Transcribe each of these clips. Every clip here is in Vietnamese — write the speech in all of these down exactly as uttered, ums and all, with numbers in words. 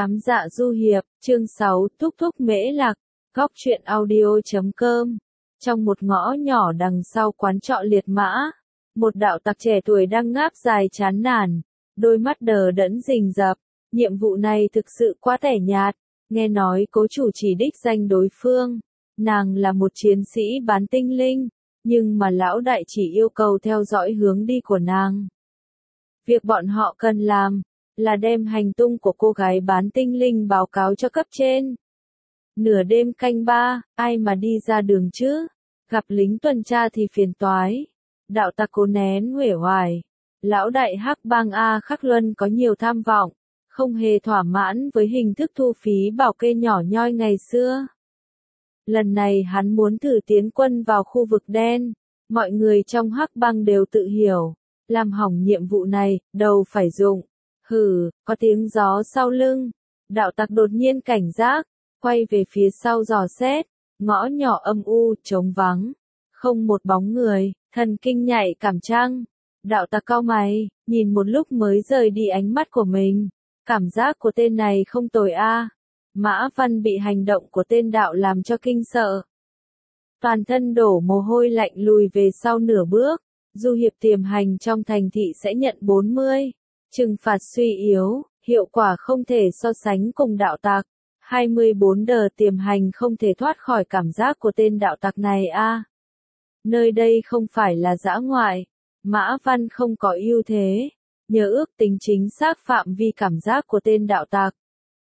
Ám dạ du hiệp, chương sáu, thúc thúc mễ lạc, góc truyện audio.com. Trong một ngõ nhỏ đằng sau quán trọ liệt mã, một đạo tặc trẻ tuổi đang ngáp dài chán nản, đôi mắt đờ đẫn rình rập. Nhiệm vụ này thực sự quá tẻ nhạt, nghe nói cố chủ chỉ đích danh đối phương. Nàng là một chiến sĩ bán tinh linh, nhưng mà lão đại chỉ yêu cầu theo dõi hướng đi của nàng. Việc bọn họ cần làm là đem hành tung của cô gái bán tinh linh báo cáo cho cấp trên. Nửa đêm canh ba, ai mà đi ra đường chứ? Gặp lính tuần tra thì phiền toái. Đạo tặc cố nén uể oải. Lão đại Hắc Bang A Khắc Luân có nhiều tham vọng, không hề thỏa mãn với hình thức thu phí bảo kê nhỏ nhoi ngày xưa. Lần này hắn muốn thử tiến quân vào khu vực đen. Mọi người trong Hắc Bang đều tự hiểu, làm hỏng nhiệm vụ này, đầu phải dụng. Hừ, có tiếng gió sau lưng. Đạo tặc đột nhiên cảnh giác, quay về phía sau dò xét. Ngõ nhỏ âm u, trống vắng. Không một bóng người, thần kinh nhạy cảm trăng. Đạo tặc cau mày, nhìn một lúc mới rời đi ánh mắt của mình. Cảm giác của tên này không tồi a. Mã Văn bị hành động của tên đạo làm cho kinh sợ. Toàn thân đổ mồ hôi lạnh lùi về sau nửa bước. Du hiệp tiềm hành trong thành thị sẽ nhận bốn mươi. Trừng phạt suy yếu, hiệu quả không thể so sánh cùng đạo tặc. hai mươi bốn đờ tiềm hành không thể thoát khỏi cảm giác của tên đạo tặc này a. Nơi đây không phải là dã ngoại. Mã Văn không có ưu thế. Nhờ ước tính chính xác phạm vi cảm giác của tên đạo tặc.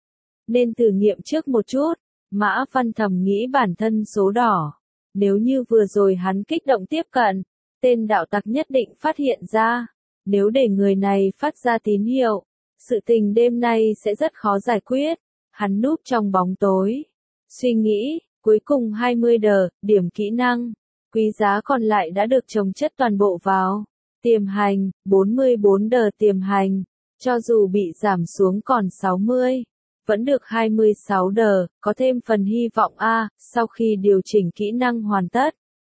Nên thử nghiệm trước một chút. Mã Văn thầm nghĩ bản thân số đỏ. Nếu như vừa rồi hắn kích động tiếp cận, tên đạo tặc nhất định phát hiện ra. Nếu để người này phát ra tín hiệu, sự tình đêm nay sẽ rất khó giải quyết. Hắn núp trong bóng tối. Suy nghĩ, cuối cùng hai mươi đờ, điểm kỹ năng. Quý giá còn lại đã được chồng chất toàn bộ vào. Tiềm hành, bốn mươi bốn đờ tiềm hành. Cho dù bị giảm xuống còn sáu mươi. Vẫn được hai mươi sáu đờ, có thêm phần hy vọng A, sau khi điều chỉnh kỹ năng hoàn tất.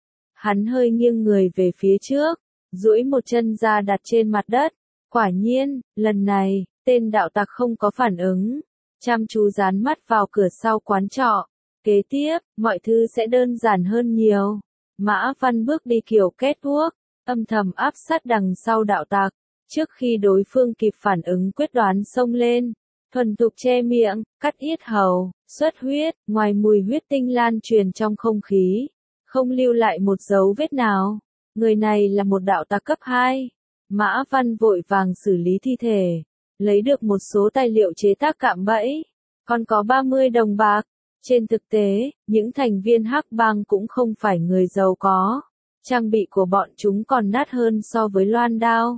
Hắn hơi nghiêng người về phía trước, duỗi một chân ra đặt trên mặt đất. Quả nhiên, lần này, tên đạo tặc không có phản ứng. Chăm chú dán mắt vào cửa sau quán trọ. Kế tiếp, mọi thứ sẽ đơn giản hơn nhiều. Mã Văn bước đi kiểu kết thuốc, âm thầm áp sát đằng sau đạo tặc. Trước khi đối phương kịp phản ứng quyết đoán xông lên. Thuần thục che miệng, cắt yết hầu, xuất huyết, ngoài mùi huyết tinh lan truyền trong không khí. Không lưu lại một dấu vết nào. Người này là một đạo tặc cấp hai. Mã Văn vội vàng xử lý thi thể. Lấy được một số tài liệu chế tác cạm bẫy. Còn có ba mươi đồng bạc. Trên thực tế, những thành viên Hắc Bang cũng không phải người giàu có. Trang bị của bọn chúng còn nát hơn so với loan đao.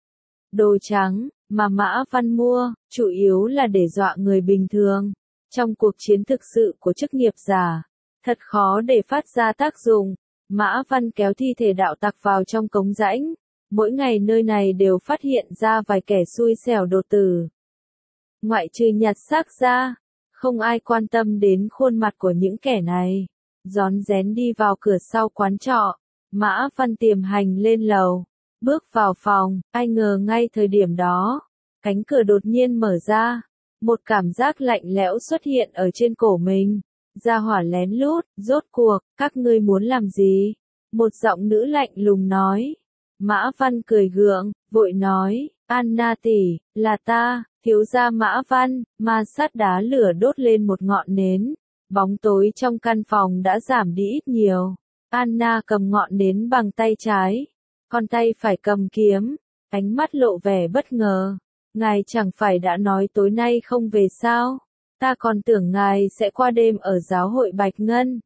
Đồ trắng, mà Mã Văn mua, chủ yếu là để dọa người bình thường. Trong cuộc chiến thực sự của chức nghiệp giả, thật khó để phát ra tác dụng. Mã Văn kéo thi thể đạo tặc vào trong cống rãnh. Mỗi ngày nơi này đều phát hiện ra vài kẻ xui xẻo đột tử. Ngoại trừ nhặt xác ra, không ai quan tâm đến khuôn mặt của những kẻ này. Rón rén đi vào cửa sau quán trọ. Mã Văn tiềm hành lên lầu. Bước vào phòng, ai ngờ ngay thời điểm đó, cánh cửa đột nhiên mở ra. Một cảm giác lạnh lẽo xuất hiện ở trên cổ mình. Gia hỏa lén lút, rốt cuộc, các ngươi muốn làm gì? Một giọng nữ lạnh lùng nói. Mã Văn cười gượng, vội nói, Anna tỷ, là ta, thiếu gia Mã Văn. Ma sát đá lửa đốt lên một ngọn nến. Bóng tối trong căn phòng đã giảm đi ít nhiều. Anna cầm ngọn nến bằng tay trái. Con tay phải cầm kiếm. Ánh mắt lộ vẻ bất ngờ. Ngài chẳng phải đã nói tối nay không về sao? Ta còn tưởng ngài sẽ qua đêm ở giáo hội Bạch Ngân.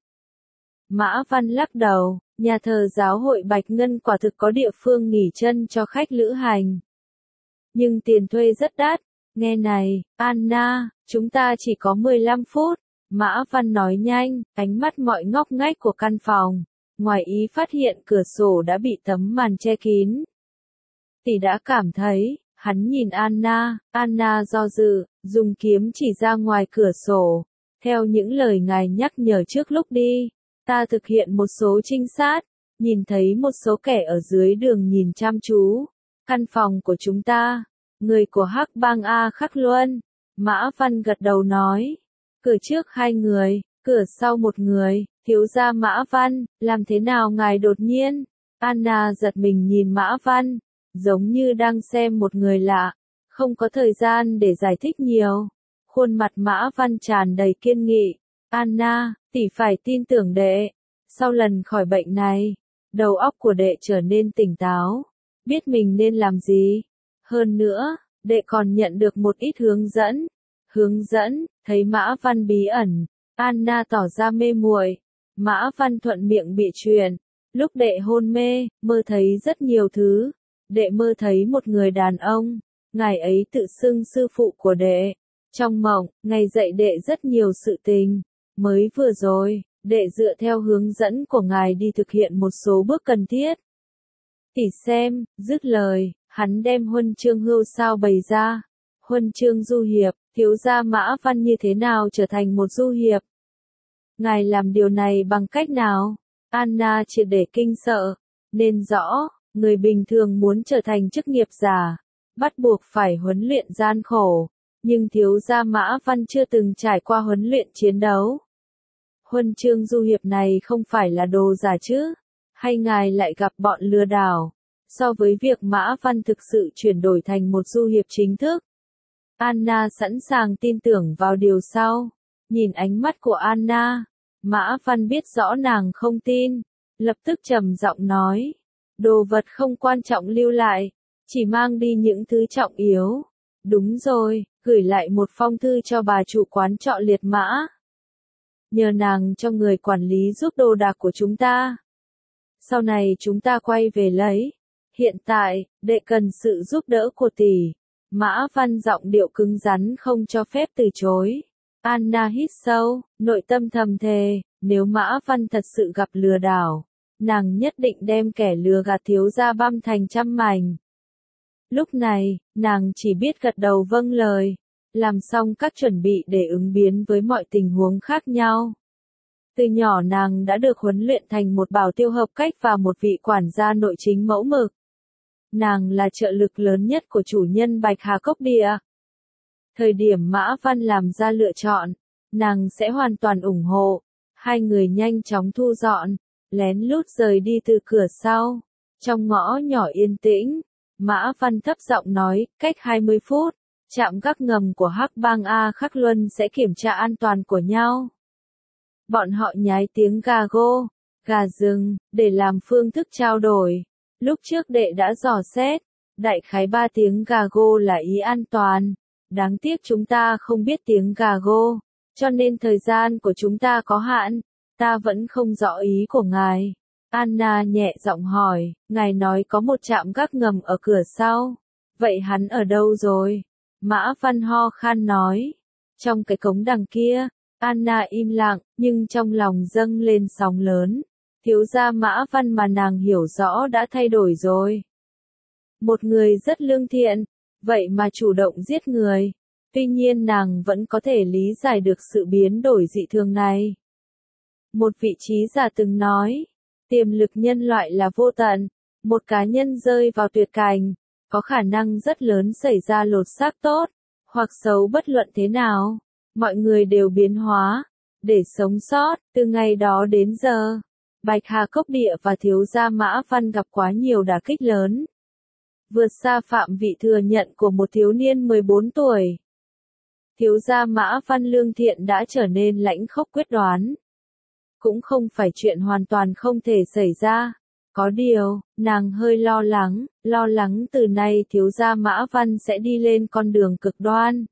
Mã Văn lắc đầu, nhà thờ giáo hội Bạch Ngân quả thực có địa phương nghỉ chân cho khách lữ hành. Nhưng tiền thuê rất đắt. Nghe này, Anna, chúng ta chỉ có mười lăm phút. Mã Văn nói nhanh, ánh mắt mọi ngóc ngách của căn phòng. Ngoài ý phát hiện cửa sổ đã bị tấm màn che kín. Tỷ đã cảm thấy, hắn nhìn Anna, Anna do dự, dùng kiếm chỉ ra ngoài cửa sổ. Theo những lời ngài nhắc nhở trước lúc đi, ta thực hiện một số trinh sát, nhìn thấy một số kẻ ở dưới đường nhìn chăm chú. Căn phòng của chúng ta, người của Hắc Bang A Khắc Luân, Mã Văn gật đầu nói. Cửa trước hai người, cửa sau một người, thiếu gia Mã Văn, làm thế nào ngài đột nhiên? Anna giật mình nhìn Mã Văn, giống như đang xem một người lạ, không có thời gian để giải thích nhiều. Khuôn mặt Mã Văn tràn đầy kiên nghị. Anna, tỷ phải tin tưởng đệ. Sau lần khỏi bệnh này, đầu óc của đệ trở nên tỉnh táo, biết mình nên làm gì. Hơn nữa, đệ còn nhận được một ít hướng dẫn. Hướng dẫn, thấy Mã Văn bí ẩn, Anna tỏ ra mê muội. Mã Văn thuận miệng bị truyền. Lúc đệ hôn mê, mơ thấy rất nhiều thứ. Đệ mơ thấy một người đàn ông, ngài ấy tự xưng sư phụ của đệ. Trong mộng, ngài dạy đệ rất nhiều sự tình. Mới vừa rồi, đệ dựa theo hướng dẫn của ngài đi thực hiện một số bước cần thiết. Tỷ xem, dứt lời, hắn đem huân chương hưu sao bày ra. Huân chương du hiệp, thiếu gia Mã Văn như thế nào trở thành một du hiệp? Ngài làm điều này bằng cách nào? Anna triệt để kinh sợ. Nên rõ, người bình thường muốn trở thành chức nghiệp giả, bắt buộc phải huấn luyện gian khổ. Nhưng thiếu gia Mã Văn chưa từng trải qua huấn luyện chiến đấu. Huân chương du hiệp này không phải là đồ giả chứ? Hay ngài lại gặp bọn lừa đảo? So với việc Mã Văn thực sự chuyển đổi thành một du hiệp chính thức, Anna sẵn sàng tin tưởng vào điều sau. Nhìn ánh mắt của Anna, Mã Văn biết rõ nàng không tin, lập tức trầm giọng nói. Đồ vật không quan trọng lưu lại, chỉ mang đi những thứ trọng yếu. Đúng rồi, gửi lại một phong thư cho bà chủ quán trọ Liệt Mã. Nhờ nàng cho người quản lý giúp đồ đạc của chúng ta. Sau này chúng ta quay về lấy. Hiện tại, đệ cần sự giúp đỡ của tỷ. Mã Văn giọng điệu cứng rắn không cho phép từ chối. Anna hít sâu, nội tâm thầm thề, nếu Mã Văn thật sự gặp lừa đảo, nàng nhất định đem kẻ lừa gạt thiếu gia băm thành trăm mảnh. Lúc này, nàng chỉ biết gật đầu vâng lời, làm xong các chuẩn bị để ứng biến với mọi tình huống khác nhau. Từ nhỏ nàng đã được huấn luyện thành một bảo tiêu hợp cách và một vị quản gia nội chính mẫu mực. Nàng là trợ lực lớn nhất của chủ nhân Bạch Hà Cốc Địa. Thời điểm Mã Văn làm ra lựa chọn, nàng sẽ hoàn toàn ủng hộ. Hai người nhanh chóng thu dọn, lén lút rời đi từ cửa sau. Trong ngõ nhỏ yên tĩnh, Mã Văn thấp giọng nói, cách hai mươi phút, trạm gác ngầm của Hắc Bang A Khắc Luân sẽ kiểm tra an toàn của nhau. Bọn họ nhái tiếng gà gô, gà rừng, để làm phương thức trao đổi. Lúc trước đệ đã dò xét, đại khái ba tiếng gà gô là ý an toàn. Đáng tiếc chúng ta không biết tiếng gà gô, cho nên thời gian của chúng ta có hạn. Ta vẫn không rõ ý của ngài. Anna nhẹ giọng hỏi, ngài nói có một trạm gác ngầm ở cửa sau. Vậy hắn ở đâu rồi? Mã Văn ho khan nói. Trong cái cống đằng kia. Anna im lặng, nhưng trong lòng dâng lên sóng lớn. Thiếu gia Mã Văn mà nàng hiểu rõ đã thay đổi rồi. Một người rất lương thiện, vậy mà chủ động giết người. Tuy nhiên nàng vẫn có thể lý giải được sự biến đổi dị thường này. Một vị trí giả từng nói, tiềm lực nhân loại là vô tận, một cá nhân rơi vào tuyệt cảnh, có khả năng rất lớn xảy ra lột xác tốt, hoặc xấu bất luận thế nào. Mọi người đều biến hóa, để sống sót, từ ngày đó đến giờ. Bạch Hà Cốc Địa và thiếu gia Mã Văn gặp quá nhiều đả kích lớn. Vượt xa phạm vị thừa nhận của một thiếu niên mười bốn tuổi. Thiếu gia Mã Văn lương thiện đã trở nên lãnh khốc quyết đoán. Cũng không phải chuyện hoàn toàn không thể xảy ra. Có điều, nàng hơi lo lắng, lo lắng từ nay thiếu gia Mã Văn sẽ đi lên con đường cực đoan.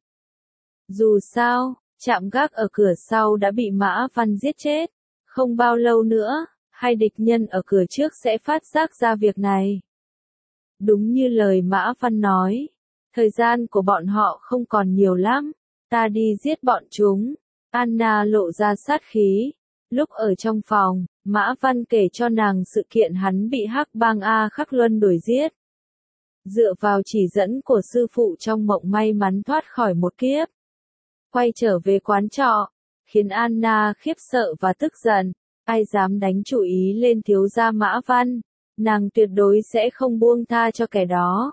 Dù sao, trạm gác ở cửa sau đã bị Mã Văn giết chết. Không bao lâu nữa, hai địch nhân ở cửa trước sẽ phát giác ra việc này. Đúng như lời Mã Văn nói, thời gian của bọn họ không còn nhiều lắm, ta đi giết bọn chúng. Anna lộ ra sát khí. Lúc ở trong phòng, Mã Văn kể cho nàng sự kiện hắn bị Hắc Bang A Khắc Luân đuổi giết. Dựa vào chỉ dẫn của sư phụ trong mộng may mắn thoát khỏi một kiếp. Quay trở về quán trọ, khiến Anna khiếp sợ và tức giận. Ai dám đánh chủ ý lên thiếu gia Mã Văn, nàng tuyệt đối sẽ không buông tha cho kẻ đó.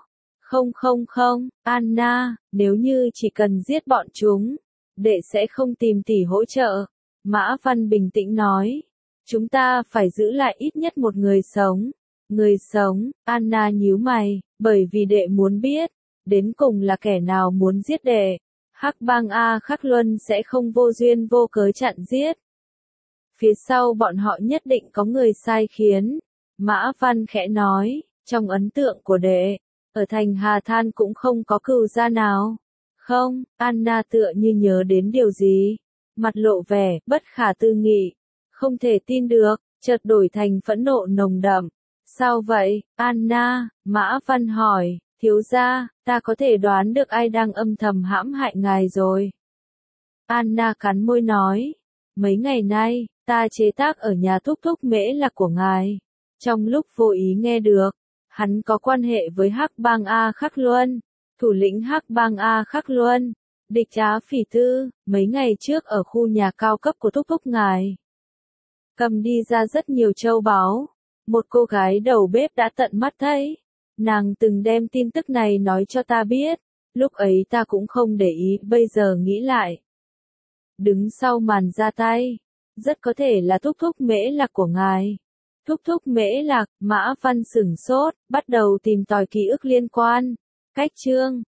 Không không không, Anna, nếu như chỉ cần giết bọn chúng, đệ sẽ không tìm tỷ hỗ trợ. Mã Văn bình tĩnh nói. Chúng ta phải giữ lại ít nhất một người sống. Người sống, Anna nhíu mày, bởi vì đệ muốn biết, đến cùng là kẻ nào muốn giết đệ. Hắc bang A Khắc Luân sẽ không vô duyên vô cớ chặn giết. Phía sau bọn họ nhất định có người sai khiến. Mã Văn khẽ nói, trong ấn tượng của đệ, ở thành Hà Than cũng không có cừu gia nào. Không, Anna tựa như nhớ đến điều gì. Mặt lộ vẻ, bất khả tư nghị. Không thể tin được, chợt đổi thành phẫn nộ nồng đậm. Sao vậy, Anna? Mã Văn hỏi, thiếu gia, ta có thể đoán được ai đang âm thầm hãm hại ngài rồi. Anna cắn môi nói, mấy ngày nay, ta chế tác ở nhà thúc thúc Mễ Lạc của ngài. Trong lúc vô ý nghe được, hắn có quan hệ với Hắc bang A Khắc Luân, thủ lĩnh Hắc bang A Khắc Luân, địch Trá Phỉ Tư, mấy ngày trước ở khu nhà cao cấp của thúc thúc ngài. Cầm đi ra rất nhiều châu báu. Một cô gái đầu bếp đã tận mắt thấy. Nàng từng đem tin tức này nói cho ta biết. Lúc ấy ta cũng không để ý, bây giờ nghĩ lại. Đứng sau màn ra tay. Rất có thể là thúc thúc Mễ Lạc của ngài. Thúc thúc Mễ Lạc, Mã Văn sửng sốt, bắt đầu tìm tòi ký ức liên quan. Cách chương,